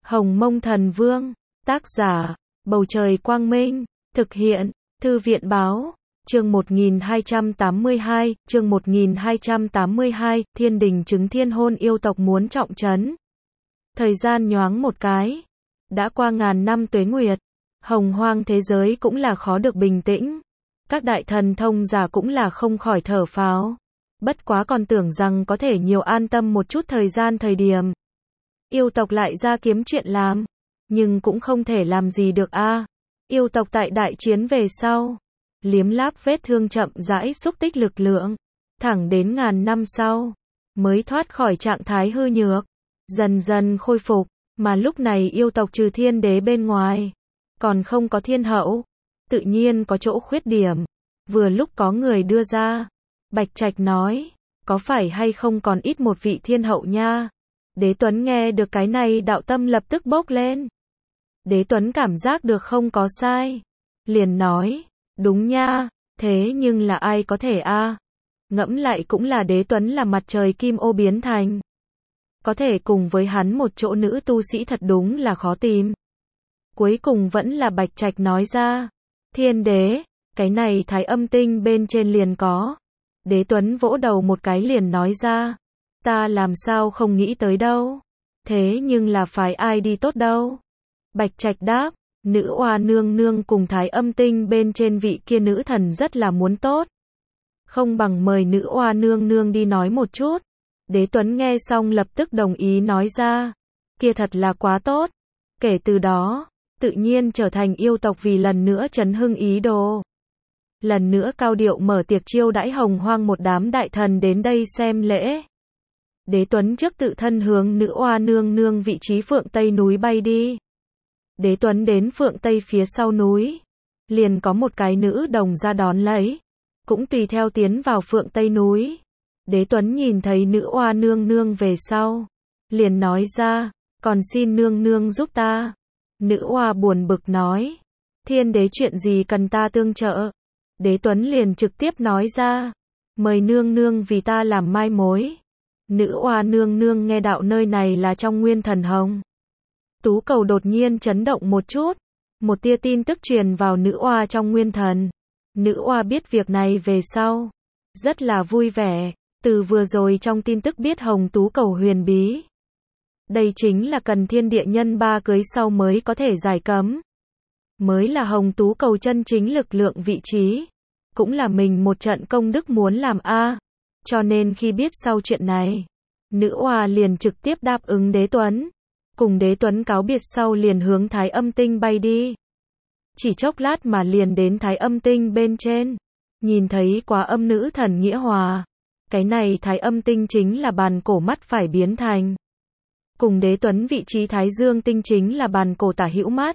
Hồng Mông Thần Vương, tác giả, Bầu Trời Quang Minh, thực hiện, Thư viện Báo, chương 1282, Thiên Đình chứng thiên hôn yêu tộc muốn trọng trấn. Thời gian nhoáng một cái, đã qua ngàn năm tuế nguyệt, hồng hoang thế giới cũng là khó được bình tĩnh, các đại thần thông giả cũng là không khỏi thở phào. Bất quá còn tưởng rằng có thể nhiều an tâm một chút thời điểm. Yêu tộc lại ra kiếm chuyện làm, nhưng cũng không thể làm gì được a. Yêu tộc tại đại chiến về sau, liếm láp vết thương chậm rãi xúc tích lực lượng, thẳng đến ngàn năm sau, mới thoát khỏi trạng thái hư nhược, dần dần khôi phục, mà lúc này yêu tộc trừ thiên đế bên ngoài, còn không có thiên hậu, tự nhiên có chỗ khuyết điểm. Vừa lúc có người đưa ra, Bạch Trạch nói, có phải hay không còn ít một vị thiên hậu nha. Đế Tuấn nghe được cái này đạo tâm lập tức bốc lên. Đế Tuấn cảm giác được không có sai, liền nói, đúng nha, thế nhưng là ai có thể a? Ngẫm lại cũng là Đế Tuấn là mặt trời kim ô biến thành. Có thể cùng với hắn một chỗ nữ tu sĩ thật đúng là khó tìm. Cuối cùng vẫn là Bạch Trạch nói ra, thiên đế, cái này Thái Âm Tinh bên trên liền có. Đế Tuấn vỗ đầu một cái liền nói ra, ta làm sao không nghĩ tới đâu. Thế nhưng là phải ai đi tốt đâu. Bạch Trạch đáp, nữ oa nương nương cùng Thái Âm Tinh bên trên vị kia nữ thần rất là muốn tốt. Không bằng mời nữ oa nương nương đi nói một chút. Đế Tuấn nghe xong lập tức đồng ý nói ra, kia thật là quá tốt. Kể từ đó, tự nhiên trở thành yêu tộc vì lần nữa chấn hưng ý đồ. Lần nữa cao điệu mở tiệc chiêu đãi hồng hoang một đám đại thần đến đây xem lễ. Đế Tuấn trước tự thân hướng nữ oa nương nương vị trí Phượng Tây núi bay đi. Đế Tuấn đến Phượng Tây phía sau núi, liền có một cái nữ đồng ra đón lấy, cũng tùy theo tiến vào Phượng Tây núi. Đế Tuấn nhìn thấy nữ oa nương nương về sau, liền nói ra, còn xin nương nương giúp ta. Nữ oa buồn bực nói, thiên đế chuyện gì cần ta tương trợ. Đế Tuấn liền trực tiếp nói ra, mời nương nương vì ta làm mai mối. Nữ oa nương nương nghe đạo nơi này là trong Nguyên Thần Hồng Tú Cầu đột nhiên chấn động một chút, một tia tin tức truyền vào nữ oa trong Nguyên Thần. Nữ oa biết việc này về sau, rất là vui vẻ, từ vừa rồi trong tin tức biết Hồng Tú Cầu huyền bí. Đây chính là cần thiên địa nhân ba cưới sau mới có thể giải cấm. Mới là Hồng Tú Cầu chân chính lực lượng vị trí, cũng là mình một trận công đức muốn làm a. Cho nên khi biết sau chuyện này, nữ oa liền trực tiếp đáp ứng Đế Tuấn. Cùng Đế Tuấn cáo biệt sau liền hướng Thái Âm Tinh bay đi. Chỉ chốc lát mà liền đến Thái Âm Tinh bên trên, nhìn thấy Quá Âm nữ thần Nghĩa Hòa. Cái này Thái Âm Tinh chính là bàn cổ mắt phải biến thành. Cùng Đế Tuấn vị trí Thái Dương Tinh chính là bàn cổ tả hữu mắt,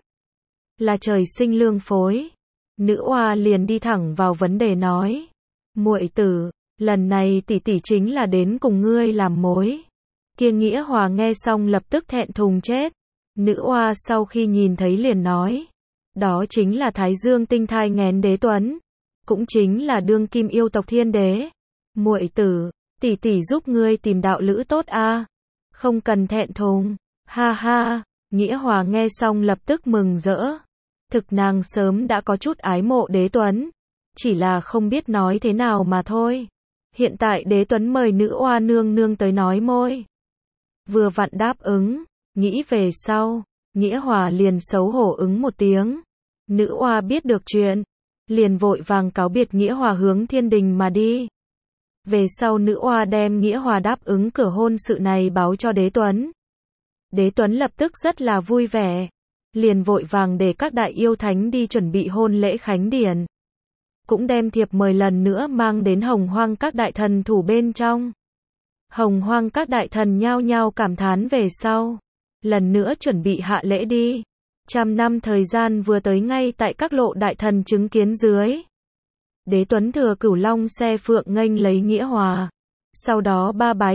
là trời sinh lương phối. Nữ oa liền đi thẳng vào vấn đề nói, muội tử, lần này tỷ tỷ chính là đến cùng ngươi làm mối. Kia Nghĩa Hòa nghe xong lập tức thẹn thùng chết. Nữ oa sau khi nhìn thấy liền nói, đó chính là Thái Dương Tinh thai nghén Đế Tuấn, cũng chính là đương kim yêu tộc thiên đế. Muội tử, tỷ tỷ giúp ngươi tìm đạo lữ tốt a, không cần thẹn thùng. Ha ha. Nghĩa Hòa nghe xong lập tức mừng rỡ. Thực nàng sớm đã có chút ái mộ Đế Tuấn, chỉ là không biết nói thế nào mà thôi. Hiện tại Đế Tuấn mời nữ oa nương nương tới nói môi, vừa vặn đáp ứng. Nghĩ về sau, Nghĩa Hòa liền xấu hổ ứng một tiếng. Nữ oa biết được chuyện, liền vội vàng cáo biệt Nghĩa Hòa hướng thiên đình mà đi. Về sau nữ oa đem Nghĩa Hòa đáp ứng cửa hôn sự này báo cho Đế Tuấn. Đế Tuấn lập tức rất là vui vẻ, liền vội vàng để các đại yêu thánh đi chuẩn bị hôn lễ khánh điển. Cũng đem thiệp mời lần nữa mang đến hồng hoang các đại thần thủ bên trong. Hồng hoang các đại thần nhao nhao cảm thán về sau, lần nữa chuẩn bị hạ lễ đi. 100 năm thời gian vừa tới ngay tại các lộ đại thần chứng kiến dưới. Đế Tuấn thừa Cửu Long xe phượng nghênh lấy Nghĩa Hòa. Sau đó ba bái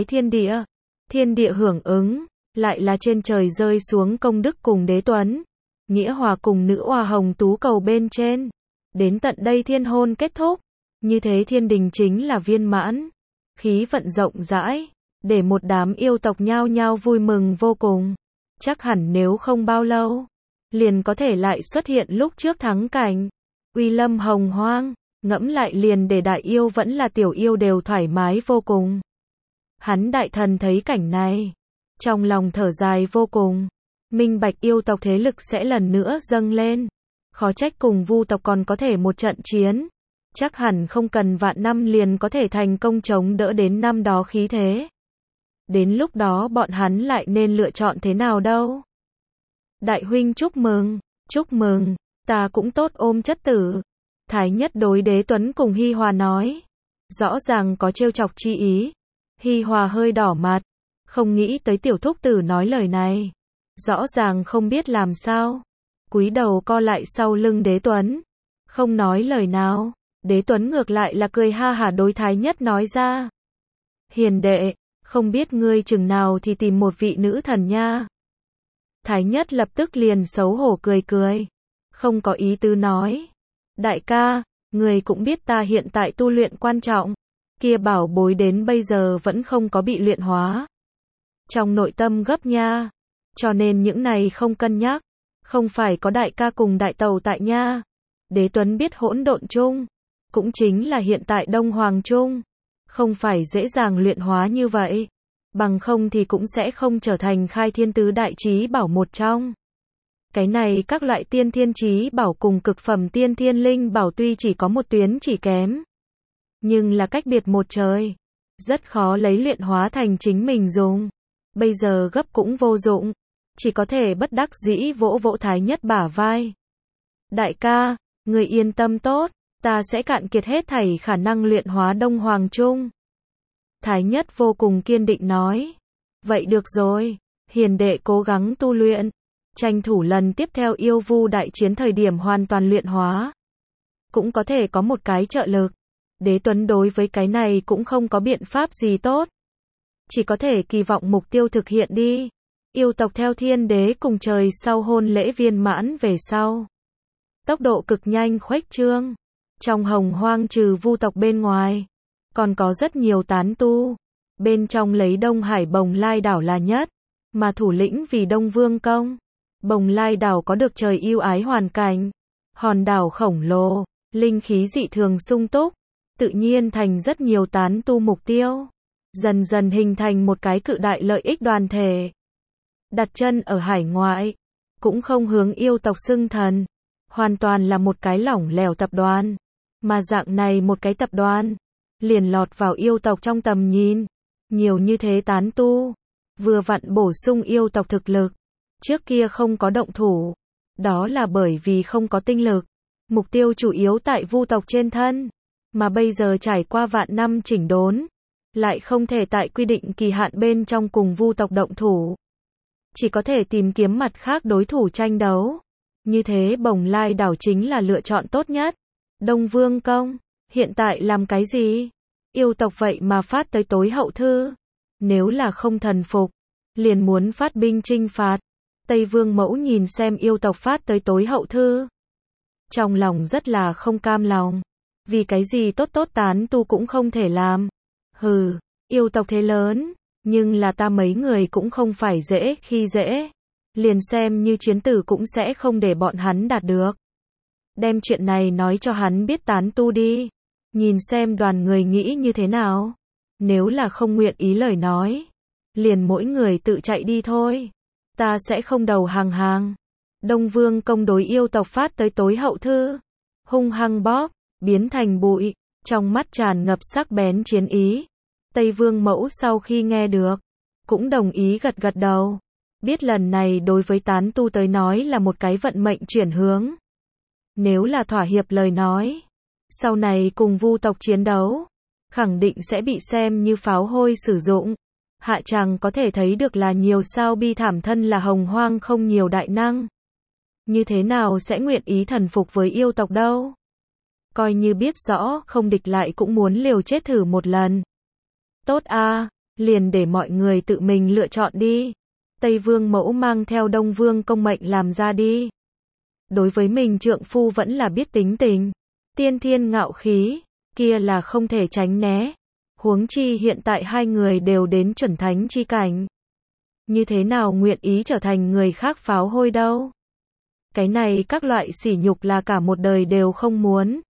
thiên địa hưởng ứng, lại là trên trời rơi xuống công đức cùng Đế Tuấn. Nghĩa Hòa cùng nữ oa Hồng Tú Cầu bên trên. Đến tận đây thiên hôn kết thúc. Như thế thiên đình chính là viên mãn. Khí vận rộng rãi, để một đám yêu tộc nhao nhao vui mừng vô cùng. chắc hẳn nếu không bao lâu, liền có thể lại xuất hiện lúc trước thắng cảnh. Uy lâm hồng hoang, ngẫm lại liền để đại yêu vẫn là tiểu yêu đều thoải mái vô cùng. Hắn đại thần thấy cảnh này, trong lòng thở dài vô cùng, minh bạch yêu tộc thế lực sẽ lần nữa dâng lên. Khó trách cùng Vu tộc còn có thể một trận chiến, chắc hẳn không cần vạn năm liền có thể thành công chống đỡ đến năm đó khí thế. Đến lúc đó bọn hắn lại nên lựa chọn thế nào đâu? Đại huynh chúc mừng, ta cũng tốt ôm chất tử. Thái nhất đối Đế Tuấn cùng Hi Hòa nói, rõ ràng có trêu chọc chi ý. Hi Hòa hơi đỏ mặt, không nghĩ tới tiểu thúc tử nói lời này, rõ ràng không biết làm sao, cúi đầu co lại sau lưng Đế Tuấn, không nói lời nào. Đế Tuấn ngược lại là cười ha hả đối Thái nhất nói ra, hiền đệ, không biết ngươi chừng nào thì tìm một vị nữ thần nha. Thái nhất lập tức liền xấu hổ cười, không có ý tứ nói, đại ca, ngươi cũng biết ta hiện tại tu luyện quan trọng, kia bảo bối đến bây giờ vẫn không có bị luyện hóa. Trong nội tâm gấp nha, cho nên những này không cân nhắc, không phải có đại ca cùng đại tàu tại nha. Đế Tuấn biết hỗn độn chung, cũng chính là hiện tại Đông Hoàng chung, không phải dễ dàng luyện hóa như vậy, bằng không thì cũng sẽ không trở thành khai thiên tứ đại chí bảo một trong. Cái này các loại tiên thiên chí bảo cùng cực phẩm tiên thiên linh bảo tuy chỉ có một tuyến chỉ kém, nhưng là cách biệt một trời, rất khó lấy luyện hóa thành chính mình dùng. Bây giờ gấp cũng vô dụng, chỉ có thể bất đắc dĩ vỗ vỗ Thái nhất bả vai. Đại ca, người yên tâm tốt, ta sẽ cạn kiệt hết thảy khả năng luyện hóa Đông Hoàng chung. Thái nhất vô cùng kiên định nói. Vậy được rồi, hiền đệ cố gắng tu luyện, tranh thủ lần tiếp theo yêu vu đại chiến thời điểm hoàn toàn luyện hóa, cũng có thể có một cái trợ lực. Đế Tuấn đối với cái này cũng không có biện pháp gì tốt, chỉ có thể kỳ vọng mục tiêu thực hiện đi. Yêu tộc theo thiên đế cùng trời sau hôn lễ viên mãn về sau, tốc độ cực nhanh khuếch trương. Trong hồng hoang trừ Vu tộc bên ngoài, còn có rất nhiều tán tu. Bên trong lấy Đông Hải Bồng Lai đảo là nhất, mà thủ lĩnh vì Đông Vương Công. Bồng Lai đảo có được trời yêu ái hoàn cảnh, hòn đảo khổng lồ, linh khí dị thường sung túc, tự nhiên thành rất nhiều tán tu mục tiêu, dần dần hình thành một cái cự đại lợi ích đoàn thể. Đặt chân ở hải ngoại, cũng không hướng yêu tộc xưng thần, hoàn toàn là một cái lỏng lẻo tập đoàn, mà dạng này một cái tập đoàn, liền lọt vào yêu tộc trong tầm nhìn. Nhiều như thế tán tu, vừa vặn bổ sung yêu tộc thực lực. Trước kia không có động thủ, đó là bởi vì không có tinh lực, mục tiêu chủ yếu tại Vu tộc trên thân, mà bây giờ trải qua vạn năm chỉnh đốn, lại không thể tại quy định kỳ hạn bên trong cùng Vu tộc động thủ, chỉ có thể tìm kiếm mặt khác đối thủ tranh đấu. Như thế Bồng Lai đảo chính là lựa chọn tốt nhất. Đông Vương Công, hiện tại làm cái gì? Yêu tộc vậy mà phát tới tối hậu thư, nếu là không thần phục, liền muốn phát binh chinh phạt. Tây Vương Mẫu nhìn xem yêu tộc phát tới tối hậu thư, trong lòng rất là không cam lòng, vì cái gì tốt tốt tán tu cũng không thể làm. Hừ, yêu tộc thế lớn, nhưng là ta mấy người cũng không phải dễ khi dễ, liền xem như chiến tử cũng sẽ không để bọn hắn đạt được. Đem chuyện này nói cho hắn biết tán tu đi, nhìn xem đoàn người nghĩ như thế nào. Nếu là không nguyện ý lời nói, liền mỗi người tự chạy đi thôi, ta sẽ không đầu hàng. Đông Vương Công đối yêu tộc phát tới tối hậu thư, hung hăng bóp, biến thành bụi, trong mắt tràn ngập sắc bén chiến ý. Tây Vương Mẫu sau khi nghe được, cũng đồng ý gật gật đầu, biết lần này đối với tán tu tới nói là một cái vận mệnh chuyển hướng. Nếu là thỏa hiệp lời nói, sau này cùng Vu tộc chiến đấu, khẳng định sẽ bị xem như pháo hôi sử dụng. Hạ chàng có thể thấy được là nhiều sao bi thảm, thân là hồng hoang không nhiều đại năng, như thế nào sẽ nguyện ý thần phục với yêu tộc đâu. Coi như biết rõ không địch lại cũng muốn liều chết thử một lần. Tốt a, liền để mọi người tự mình lựa chọn đi. Tây Vương Mẫu mang theo Đông Vương Công mệnh làm ra đi. Đối với mình trượng phu vẫn là biết tính tình, tiên thiên ngạo khí, kia là không thể tránh né. Huống chi hiện tại hai người đều đến chuẩn thánh chi cảnh. như thế nào nguyện ý trở thành người khác pháo hôi đâu. Cái này các loại sỉ nhục là cả một đời đều không muốn.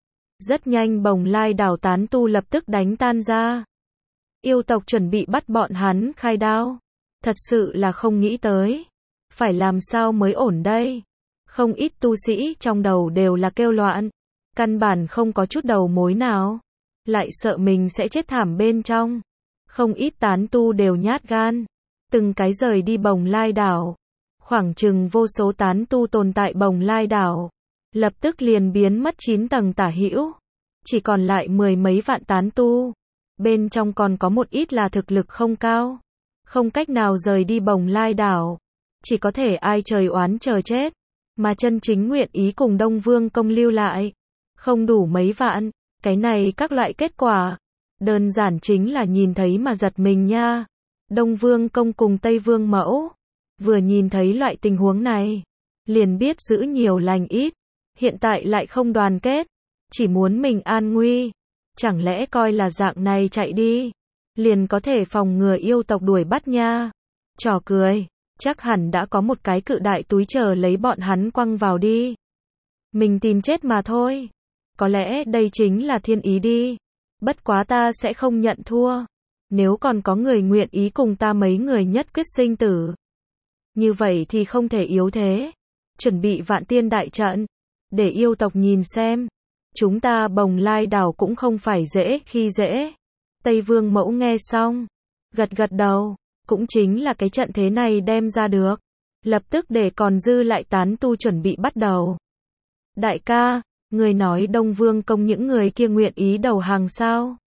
Rất nhanh Bồng Lai đảo tán tu lập tức đánh tan ra. Yêu tộc chuẩn bị bắt bọn hắn khai đao. Thật sự là không nghĩ tới. Phải làm sao mới ổn đây? Không ít tu sĩ trong đầu đều là kêu loạn. Căn bản không có chút đầu mối nào. Lại sợ mình sẽ chết thảm bên trong. Không ít tán tu đều nhát gan. Từng cái rời đi Bồng Lai đảo. Khoảng chừng vô số tán tu tồn tại Bồng Lai đảo. Lập tức liền biến mất 9 tầng tả hữu. Chỉ còn lại 10 mấy vạn tán tu. Bên trong còn có một ít là thực lực không cao. Không cách nào rời đi Bồng Lai đảo. Chỉ có thể ai trời oán chờ chết. Mà chân chính nguyện ý cùng Đông Vương Công lưu lại. Không đủ mấy vạn. Cái này các loại kết quả. Đơn giản chính là nhìn thấy mà giật mình nha. Đông Vương Công cùng Tây Vương Mẫu. Vừa nhìn thấy loại tình huống này. Liền biết giữ nhiều lành ít. Hiện tại lại không đoàn kết. Chỉ muốn mình an nguy. Chẳng lẽ coi là dạng này chạy đi. Liền có thể phòng ngừa yêu tộc đuổi bắt nha. Trò cười. Chắc hẳn đã có một cái cự đại túi chờ lấy bọn hắn quăng vào đi. Mình tìm chết mà thôi. Có lẽ đây chính là thiên ý đi. Bất quá ta sẽ không nhận thua. Nếu còn có người nguyện ý cùng ta mấy người nhất quyết sinh tử. Như vậy thì không thể yếu thế. Chuẩn bị vạn tiên đại trận. Để yêu tộc nhìn xem. Chúng ta Bồng Lai đảo cũng không phải dễ khi dễ. Tây Vương Mẫu nghe xong. Gật gật đầu. Cũng chính là cái trận thế này đem ra được. Lập tức để còn dư lại tán tu chuẩn bị bắt đầu. Đại ca, người nói Đông Vương Công những người kia nguyện ý đầu hàng sao?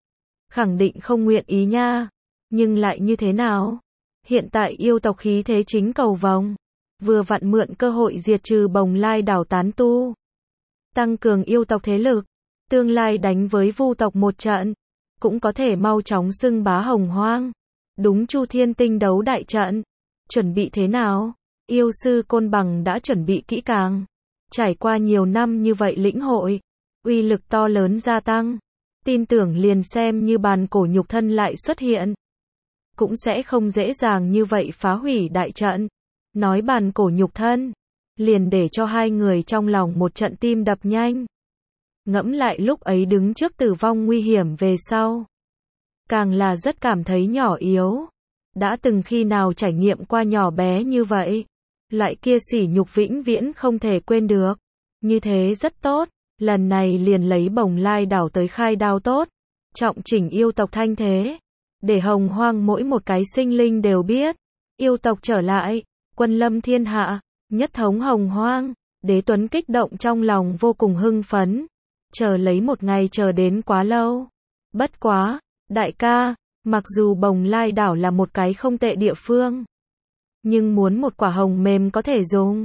Khẳng định không nguyện ý nha. Nhưng lại như thế nào? Hiện tại yêu tộc khí thế chính cầu vồng. Vừa vặn mượn cơ hội diệt trừ Bồng Lai đảo tán tu. Tăng cường yêu tộc thế lực. Tương lai đánh với Vu tộc một trận. Cũng có thể mau chóng xưng bá Hồng Hoang. Đúng Chu Thiên Tinh đấu đại trận. Chuẩn bị thế nào? Yêu sư Côn Bằng đã chuẩn bị kỹ càng. Trải qua nhiều năm như vậy lĩnh hội. Uy lực to lớn gia tăng. Tin tưởng liền xem như bàn cổ nhục thân lại xuất hiện. Cũng sẽ không dễ dàng như vậy phá hủy đại trận. Nói bàn cổ nhục thân. Liền để cho hai người trong lòng một trận tim đập nhanh. Ngẫm lại lúc ấy đứng trước tử vong nguy hiểm về sau. Càng là rất cảm thấy nhỏ yếu. Đã từng khi nào trải nghiệm qua nhỏ bé như vậy. Loại kia sỉ nhục vĩnh viễn không thể quên được. Như thế rất tốt. Lần này liền lấy Bồng Lai đảo tới khai đao tốt. Trọng chỉnh yêu tộc thanh thế. Để Hồng Hoang mỗi một cái sinh linh đều biết. Yêu tộc trở lại. Quân lâm thiên hạ. Nhất thống Hồng Hoang. Đế Tuấn kích động trong lòng vô cùng hưng phấn. Chờ lấy một ngày chờ đến quá lâu. Bất quá. Đại ca, mặc dù Bồng Lai đảo là một cái không tệ địa phương. Nhưng muốn một quả hồng mềm có thể dùng.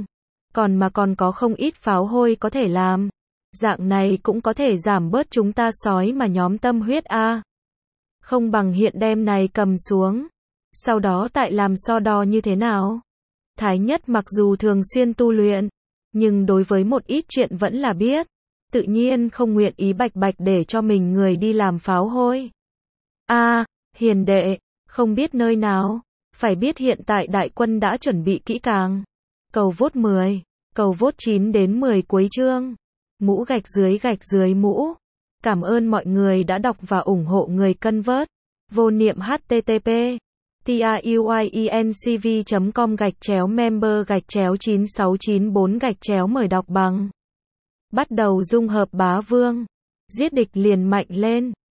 Còn có không ít pháo hôi có thể làm. Dạng này cũng có thể giảm bớt chúng ta sói mà nhóm tâm huyết a. Không bằng hiện đem này cầm xuống. Sau đó tại làm so đo như thế nào. Thái Nhất mặc dù thường xuyên tu luyện. Nhưng đối với một ít chuyện vẫn là biết. Tự nhiên không nguyện ý bạch bạch để cho mình người đi làm pháo hôi. Hiền đệ, không biết nơi nào. Phải biết hiện tại đại quân đã chuẩn bị kỹ càng. Cầu vote 10, cầu vote 9 đến 10 cuối chương. Mũ gạch dưới mũ. Cảm ơn mọi người đã đọc và ủng hộ người cân vớt. Vô niệm http truyencv.com/member/9694 mời đọc bằng. Bắt đầu dung hợp bá vương. Giết địch liền mạnh lên.